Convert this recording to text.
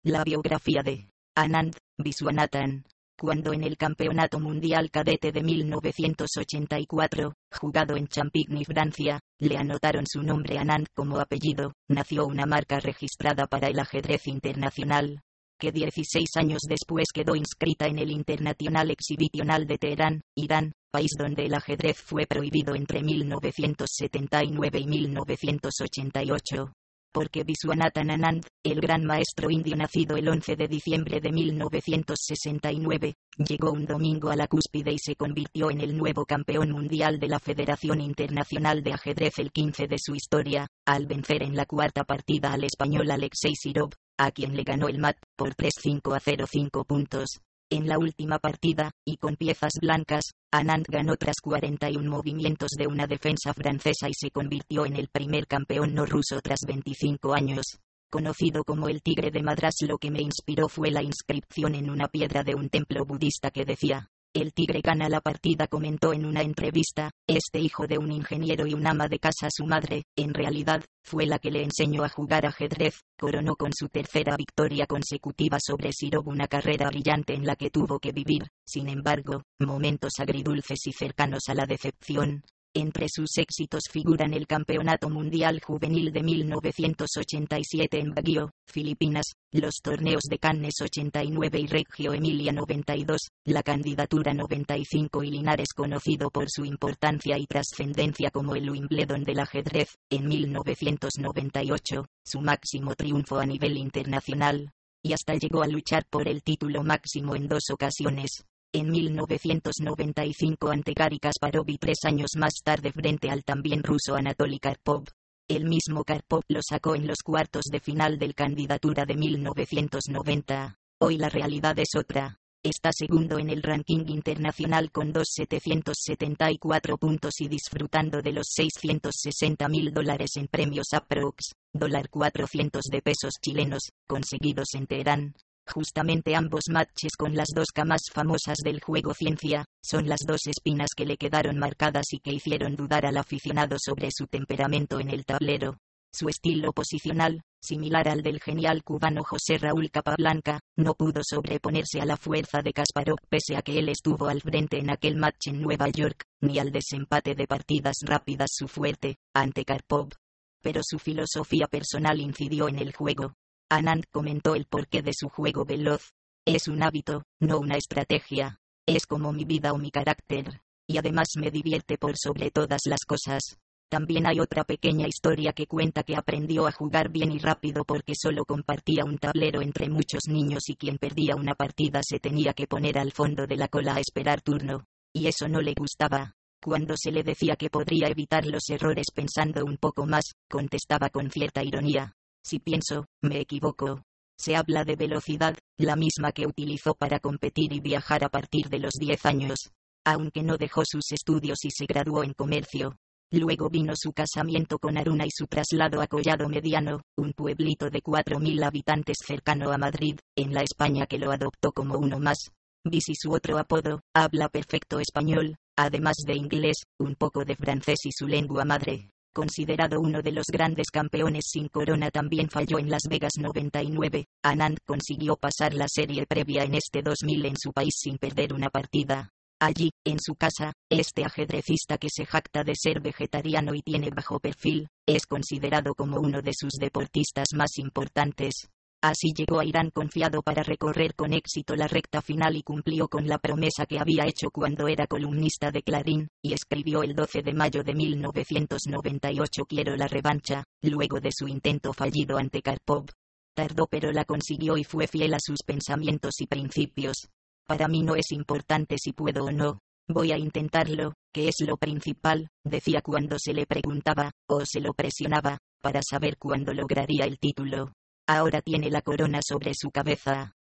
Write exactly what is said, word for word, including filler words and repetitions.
La biografía de Anand Viswanathan. Cuando en el Campeonato Mundial Cadete de mil novecientos ochenta y cuatro, jugado en Champigny, Francia, le anotaron su nombre Anand como apellido, nació una marca registrada para el ajedrez internacional, que dieciséis años después quedó inscrita en el International Exhibitional de Teherán, Irán, país donde el ajedrez fue prohibido entre mil novecientos setenta y nueve y mil novecientos ochenta y ocho. Porque Viswanathan Anand, el gran maestro indio nacido el once de diciembre de mil novecientos sesenta y nueve, llegó un domingo a la cúspide y se convirtió en el nuevo campeón mundial de la Federación Internacional de Ajedrez el quince de su historia, al vencer en la cuarta partida al español Alexei Sirov, a quien le ganó el mat por tres cinco a cero cinco puntos. En la última partida, y con piezas blancas, Anand ganó tras cuarenta y uno movimientos de una defensa francesa y se convirtió en el primer campeón no ruso tras veinticinco años. Conocido como el Tigre de Madrás, lo que me inspiró fue la inscripción en una piedra de un templo budista que decía: "El tigre gana la partida", comentó en una entrevista. Este hijo de un ingeniero y un ama de casa, su madre, en realidad, fue la que le enseñó a jugar ajedrez. Coronó con su tercera victoria consecutiva sobre Sirov una carrera brillante en la que tuvo que vivir, sin embargo, momentos agridulces y cercanos a la decepción. Entre sus éxitos figuran el Campeonato Mundial Juvenil de mil novecientos ochenta y siete en Baguio, Filipinas, los torneos de Cannes ochenta y nueve y Reggio Emilia noventa y dos, la candidatura noventa y cinco y Linares, conocido por su importancia y trascendencia como el Wimbledon del ajedrez, en mil novecientos noventa y ocho, su máximo triunfo a nivel internacional, y hasta llegó a luchar por el título máximo en dos ocasiones. En mil novecientos noventa y cinco ante Garry Kasparov y tres años más tarde frente al también ruso Anatoly Karpov. El mismo Karpov lo sacó en los cuartos de final del candidatura de mil novecientos noventa. Hoy la realidad es otra. Está segundo en el ranking internacional con dos mil setecientos setenta y cuatro puntos y disfrutando de los seiscientos sesenta mil dólares en premios aprox, dólar cuatrocientos de pesos chilenos, conseguidos en Teherán. Justamente ambos matches con las dos camas famosas del juego ciencia, son las dos espinas que le quedaron marcadas y que hicieron dudar al aficionado sobre su temperamento en el tablero. Su estilo posicional, similar al del genial cubano José Raúl Capablanca, no pudo sobreponerse a la fuerza de Kasparov pese a que él estuvo al frente en aquel match en Nueva York, ni al desempate de partidas rápidas su fuerte, ante Karpov. Pero su filosofía personal incidió en el juego. Anand comentó el porqué de su juego veloz: "Es un hábito, no una estrategia. Es como mi vida o mi carácter. Y además me divierte por sobre todas las cosas". También hay otra pequeña historia que cuenta que aprendió a jugar bien y rápido porque solo compartía un tablero entre muchos niños y quien perdía una partida se tenía que poner al fondo de la cola a esperar turno. Y eso no le gustaba. Cuando se le decía que podría evitar los errores pensando un poco más, contestaba con cierta ironía: "Si pienso, me equivoco". Se habla de velocidad, la misma que utilizó para competir y viajar a partir de los diez años. Aunque no dejó sus estudios y se graduó en comercio. Luego vino su casamiento con Aruna y su traslado a Collado Mediano, un pueblito de cuatro mil habitantes cercano a Madrid, en la España que lo adoptó como uno más. Visi, su otro apodo, habla perfecto español, además de inglés, un poco de francés y su lengua madre. Considerado uno de los grandes campeones sin corona, también falló en Las Vegas noventa y nueve. Anand consiguió pasar la serie previa en este dos mil en su país sin perder una partida. Allí, en su casa, este ajedrecista, que se jacta de ser vegetariano y tiene bajo perfil, es considerado como uno de sus deportistas más importantes. Así llegó a Irán confiado para recorrer con éxito la recta final y cumplió con la promesa que había hecho cuando era columnista de Clarín, y escribió el doce de mayo de mil novecientos noventa y ocho: "Quiero la revancha", luego de su intento fallido ante Karpov. Tardó pero la consiguió y fue fiel a sus pensamientos y principios. "Para mí no es importante si puedo o no. Voy a intentarlo, que es lo principal", decía cuando se le preguntaba, o se lo presionaba, para saber cuándo lograría el título. Ahora tiene la corona sobre su cabeza.